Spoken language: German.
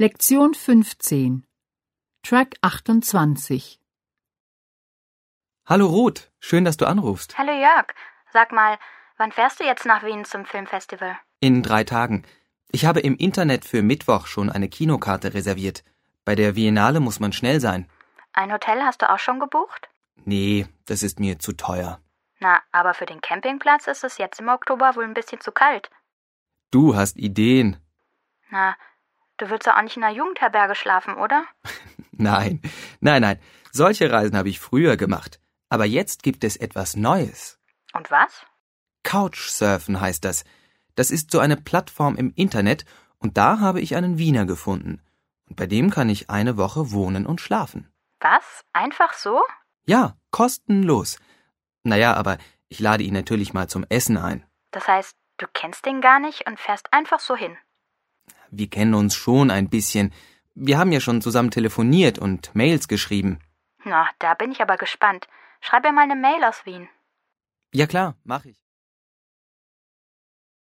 Lektion 15 Track 28 Hallo Ruth, schön, dass du anrufst. Hallo Jörg, sag mal, wann fährst du jetzt nach Wien zum Filmfestival? In 3 Tagen. Ich habe im Internet für Mittwoch schon eine Kinokarte reserviert. Bei der Biennale muss man schnell sein. Ein Hotel hast du auch schon gebucht? Nee, das ist mir zu teuer. Na, aber für den Campingplatz ist es jetzt im Oktober wohl ein bisschen zu kalt. Du hast Ideen. Na, du willst doch auch nicht in einer Jugendherberge schlafen, oder? Nein. Solche Reisen habe ich früher gemacht. Aber jetzt gibt es etwas Neues. Und was? Couchsurfen heißt das. Das ist so eine Plattform im Internet und da habe ich einen Wiener gefunden. Und bei dem kann ich eine Woche wohnen und schlafen. Was? Einfach so? Ja, kostenlos. Naja, aber ich lade ihn natürlich mal zum Essen ein. Das heißt, du kennst den gar nicht und fährst einfach so hin. Wir kennen uns schon ein bisschen. Wir haben ja schon zusammen telefoniert und Mails geschrieben. Na, da bin ich aber gespannt. Schreib mir mal eine Mail aus Wien. Ja klar, mach ich.